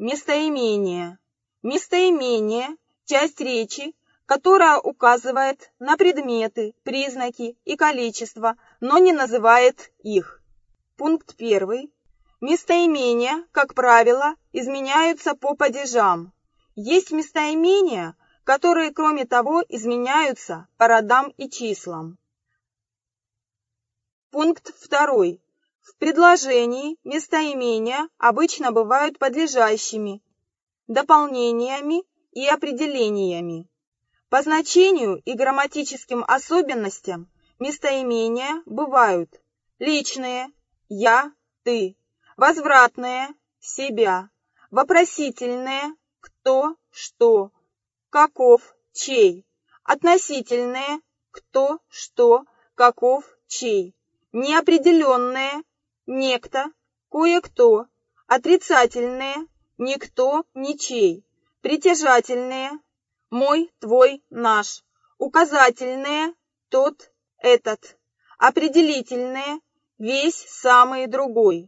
местоимение. Местоимение – часть речи, которая указывает на предметы, признаки и количество, но не называет их. Пункт 1. Местоимения, как правило, изменяются по падежам. Есть местоимения, которые, кроме того, изменяются по родам и числам. Пункт 2. В предложении местоимения обычно бывают подлежащими, дополнениями и определениями. По значению и грамматическим особенностям местоимения бывают личные «я», «ты», возвратные «себя», вопросительные «кто», «что», «каков», «чей», относительные «кто», «что», «каков», «чей», неопределенные «некто», «кое-кто», отрицательные «никто», «ничей», притяжательные «мой», «твой», «наш», указательные «тот», «этот», определительные «весь», «самый», «другой».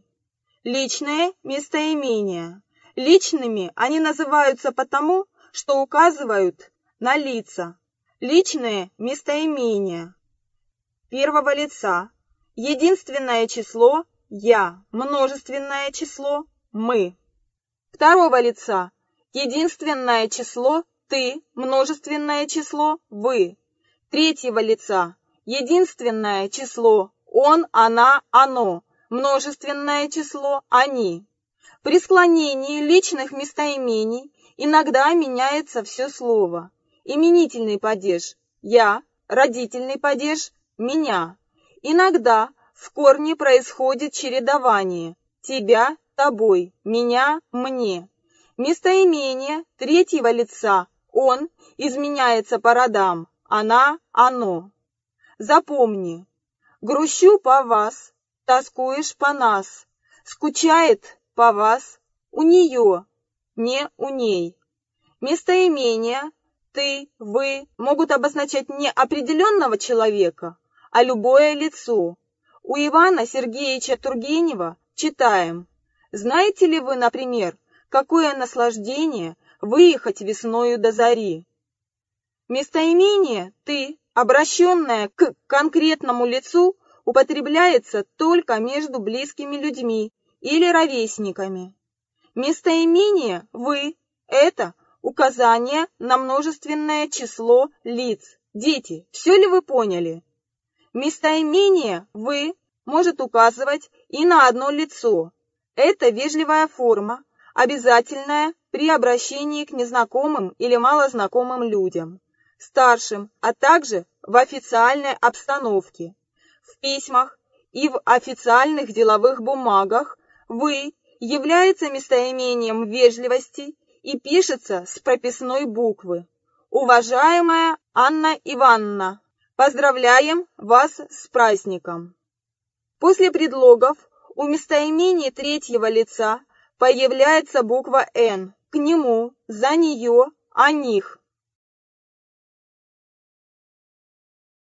Личные местоимения. Личными они называются потому, что указывают на лица. Личные местоимения. Первого лица. Единственное число «я», множественное число «мы». Второго лица. Единственное число «ты», множественное число «вы». Третьего лица. Единственное число «он», «она», «оно», множественное число «они». При склонении личных местоимений иногда меняется все слово. Именительный падеж «я», родительный падеж «меня». Иногда в корне происходит чередование «тебя», «тобой», «меня», «мне». Местоимение третьего лица «он» изменяется по родам «она», «оно». Запомни: грущу по вас, тоскуешь по нас, скучает по вас, у нее, не у ней. Местоимения «ты», «вы» могут обозначать не определенного человека, а любое лицо. У Ивана Сергеевича Тургенева читаем: «Знаете ли вы, например, какое наслаждение выехать весною до зари?» Местоимение «ты», обращенное к конкретному лицу, употребляется только между близкими людьми или ровесниками. Местоимение «вы» – это указание на множественное число лиц. Дети, все ли вы поняли? Местоимение «вы» может указывать и на одно лицо. Это вежливая форма, обязательная при обращении к незнакомым или малознакомым людям, старшим, а также в официальной обстановке. В письмах и в официальных деловых бумагах «вы» является местоимением вежливости и пишется с прописной буквы. Уважаемая Анна Ивановна, поздравляем вас с праздником. После предлогов у местоимений третьего лица появляется буква «н», к нему, за нее, о них.